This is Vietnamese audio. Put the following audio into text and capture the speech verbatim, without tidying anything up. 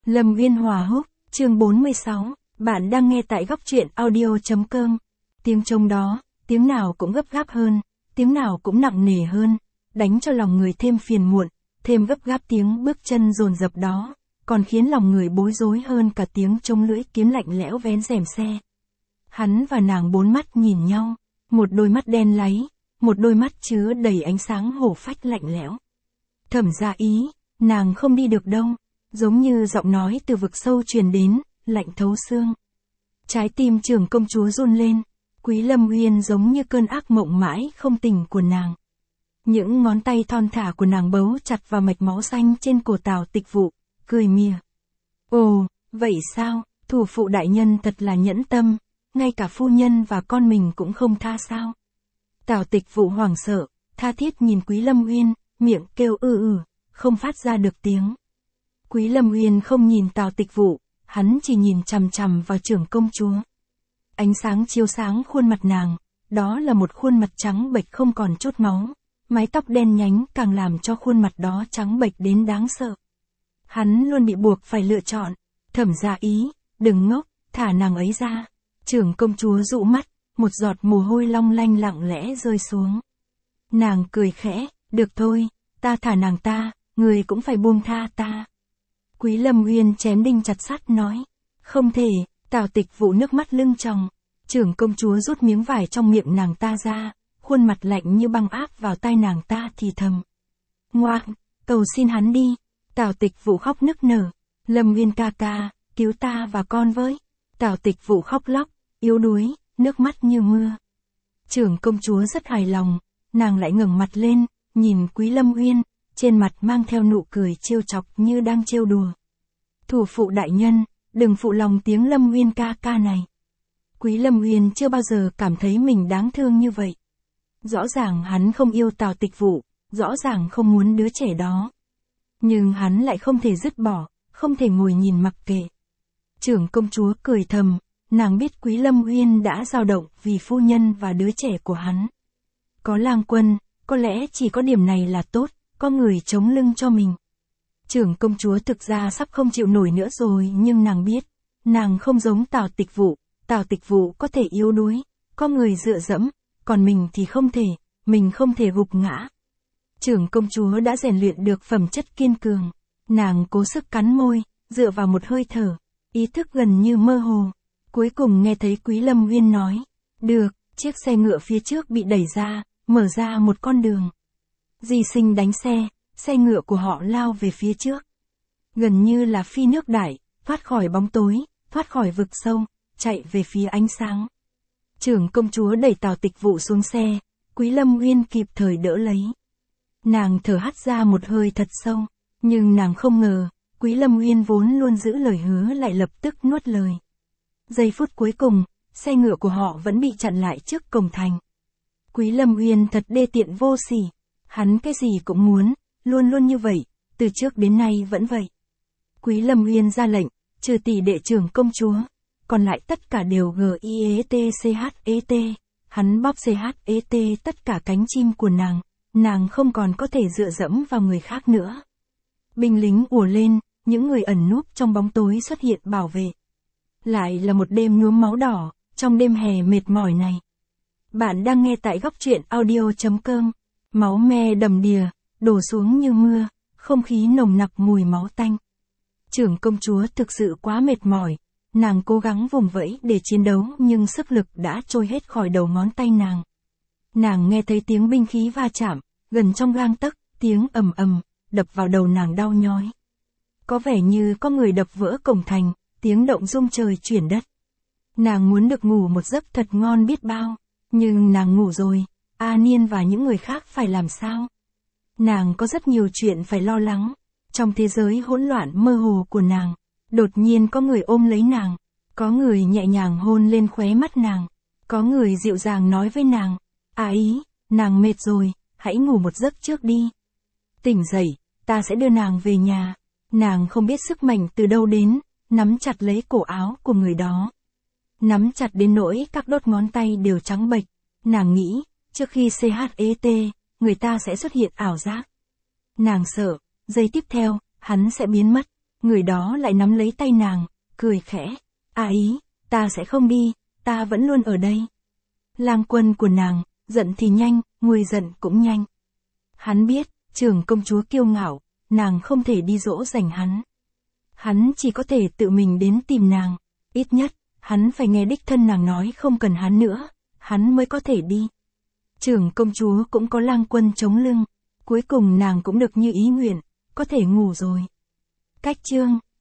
Lâm Viên Hòa Húc, chương bốn mươi sáu, bạn đang nghe tại góc truyện audio.com. Tiếng trống đó, tiếng nào cũng gấp gáp hơn, tiếng nào cũng nặng nề hơn, đánh cho lòng người thêm phiền muộn, thêm gấp gáp tiếng bước chân dồn dập đó, còn khiến lòng người bối rối hơn cả tiếng trống lưỡi kiếm lạnh lẽo vén rèm xe. Hắn và nàng bốn mắt nhìn nhau, một đôi mắt đen láy, một đôi mắt chứa đầy ánh sáng hổ phách lạnh lẽo. Thẩm Gia Ý, nàng không đi được đâu, giống như giọng nói từ vực sâu truyền đến, lạnh thấu xương. Trái tim trưởng công chúa run lên, Quý Lâm Uyên giống như cơn ác mộng mãi không tỉnh của nàng. Những ngón tay thon thả của nàng bấu chặt vào mạch máu xanh trên cổ Tào Tịch Vụ, cười mỉa. Ồ, vậy sao, thủ phụ đại nhân thật là nhẫn tâm, ngay cả phu nhân và con mình cũng không tha sao. Tào Tịch Vụ hoảng sợ, tha thiết nhìn Quý Lâm Uyên, miệng kêu ư ử, không phát ra được tiếng. Quý Lâm Uyên không nhìn Tào Tịch Vụ, hắn chỉ nhìn chằm chằm vào trưởng công chúa. Ánh sáng chiếu sáng khuôn mặt nàng, đó là một khuôn mặt trắng bệch không còn chút máu, mái tóc đen nhánh càng làm cho khuôn mặt đó trắng bệch đến đáng sợ. Hắn luôn bị buộc phải lựa chọn. Thẩm Gia Ý, đừng ngốc, thả nàng ấy ra. Trưởng công chúa dụ mắt, một giọt mồ hôi long lanh lặng lẽ rơi xuống. Nàng cười khẽ, được thôi, ta thả nàng ta, người cũng phải buông tha ta. Quý Lâm Uyên chém đinh chặt sắt nói, không thể. Tào Tịch Vụ nước mắt lưng tròng. Trưởng công chúa rút miếng vải trong miệng nàng ta ra, khuôn mặt lạnh như băng áp vào tai nàng ta thì thầm. Ngoan, cầu xin hắn đi. Tào Tịch Vụ khóc nức nở. Lâm Uyên ca ca, cứu ta và con với. Tào Tịch Vụ khóc lóc, yếu đuối, nước mắt như mưa. Trưởng công chúa rất hài lòng, nàng lại ngẩng mặt lên, nhìn Quý Lâm Uyên, trên mặt mang theo nụ cười trêu chọc như đang trêu đùa. Thủ phụ đại nhân, đừng phụ lòng tiếng Lâm Uyên ca ca này. Quý Lâm Uyên chưa bao giờ cảm thấy mình đáng thương như vậy. Rõ ràng hắn không yêu Tào Tịch Vụ, rõ ràng không muốn đứa trẻ đó. Nhưng hắn lại không thể dứt bỏ, không thể ngồi nhìn mặc kệ. Trưởng công chúa cười thầm, nàng biết Quý Lâm Uyên đã dao động vì phu nhân và đứa trẻ của hắn. Có Lang Quân, có lẽ chỉ có điểm này là tốt, có người chống lưng cho mình. Trưởng công chúa thực ra sắp không chịu nổi nữa rồi, nhưng nàng biết, nàng không giống Tào Tịch Vụ, Tào Tịch Vụ có thể yếu đuối, có người dựa dẫm, còn mình thì không thể, mình không thể gục ngã. Trưởng công chúa đã rèn luyện được phẩm chất kiên cường, nàng cố sức cắn môi, dựa vào một hơi thở, ý thức gần như mơ hồ. Cuối cùng nghe thấy Quý Lâm Uyên nói, được, chiếc xe ngựa phía trước bị đẩy ra, mở ra một con đường. Di Sinh đánh xe, xe ngựa của họ lao về phía trước. Gần như là phi nước đại, thoát khỏi bóng tối, thoát khỏi vực sâu, chạy về phía ánh sáng. Trưởng công chúa đẩy Tào Tịch Vụ xuống xe, Quý Lâm Uyên kịp thời đỡ lấy. Nàng thở hắt ra một hơi thật sâu, nhưng nàng không ngờ, Quý Lâm Uyên vốn luôn giữ lời hứa lại lập tức nuốt lời. Giây phút cuối cùng, xe ngựa của họ vẫn bị chặn lại trước cổng thành. Quý Lâm Uyên thật đê tiện vô sỉ, hắn cái gì cũng muốn, luôn luôn như vậy, từ trước đến nay vẫn vậy. Quý Lâm Uyên ra lệnh, trừ tỷ đệ trưởng công chúa, còn lại tất cả đều G I E T C H E T, hắn bóp C H E T tất cả cánh chim của nàng, nàng không còn có thể dựa dẫm vào người khác nữa. Binh lính ùa lên, những người ẩn núp trong bóng tối xuất hiện bảo vệ. Lại là một đêm nhuốm máu đỏ, trong đêm hè mệt mỏi này. Bạn đang nghe tại góc truyện audio.com, máu me đầm đìa, đổ xuống như mưa, không khí nồng nặc mùi máu tanh. Trưởng công chúa thực sự quá mệt mỏi, nàng cố gắng vùng vẫy để chiến đấu nhưng sức lực đã trôi hết khỏi đầu ngón tay nàng. Nàng nghe thấy tiếng binh khí va chạm, gần trong gang tấc, tiếng ầm ầm, đập vào đầu nàng đau nhói. Có vẻ như có người đập vỡ cổng thành, tiếng động rung trời chuyển đất. Nàng muốn được ngủ một giấc thật ngon biết bao, nhưng nàng ngủ rồi, A Niên và những người khác phải làm sao? Nàng có rất nhiều chuyện phải lo lắng. Trong thế giới hỗn loạn mơ hồ của nàng, đột nhiên có người ôm lấy nàng, có người nhẹ nhàng hôn lên khóe mắt nàng, có người dịu dàng nói với nàng, à Ý, nàng mệt rồi, hãy ngủ một giấc trước đi. Tỉnh dậy, ta sẽ đưa nàng về nhà. Nàng không biết sức mạnh từ đâu đến, nắm chặt lấy cổ áo của người đó. Nắm chặt đến nỗi các đốt ngón tay đều trắng bệch. Nàng nghĩ, trước khi C H E T, người ta sẽ xuất hiện ảo giác. Nàng sợ, giây tiếp theo, hắn sẽ biến mất. Người đó lại nắm lấy tay nàng, cười khẽ. À ý, ta sẽ không đi, ta vẫn luôn ở đây. Lang Quân của nàng, giận thì nhanh, nguôi giận cũng nhanh. Hắn biết, trưởng công chúa kiêu ngạo, nàng không thể đi dỗ dành hắn. Hắn chỉ có thể tự mình đến tìm nàng, ít nhất, hắn phải nghe đích thân nàng nói không cần hắn nữa, hắn mới có thể đi. Trưởng công chúa cũng có Lang Quân chống lưng, cuối cùng nàng cũng được như ý nguyện, có thể ngủ rồi. Cách chương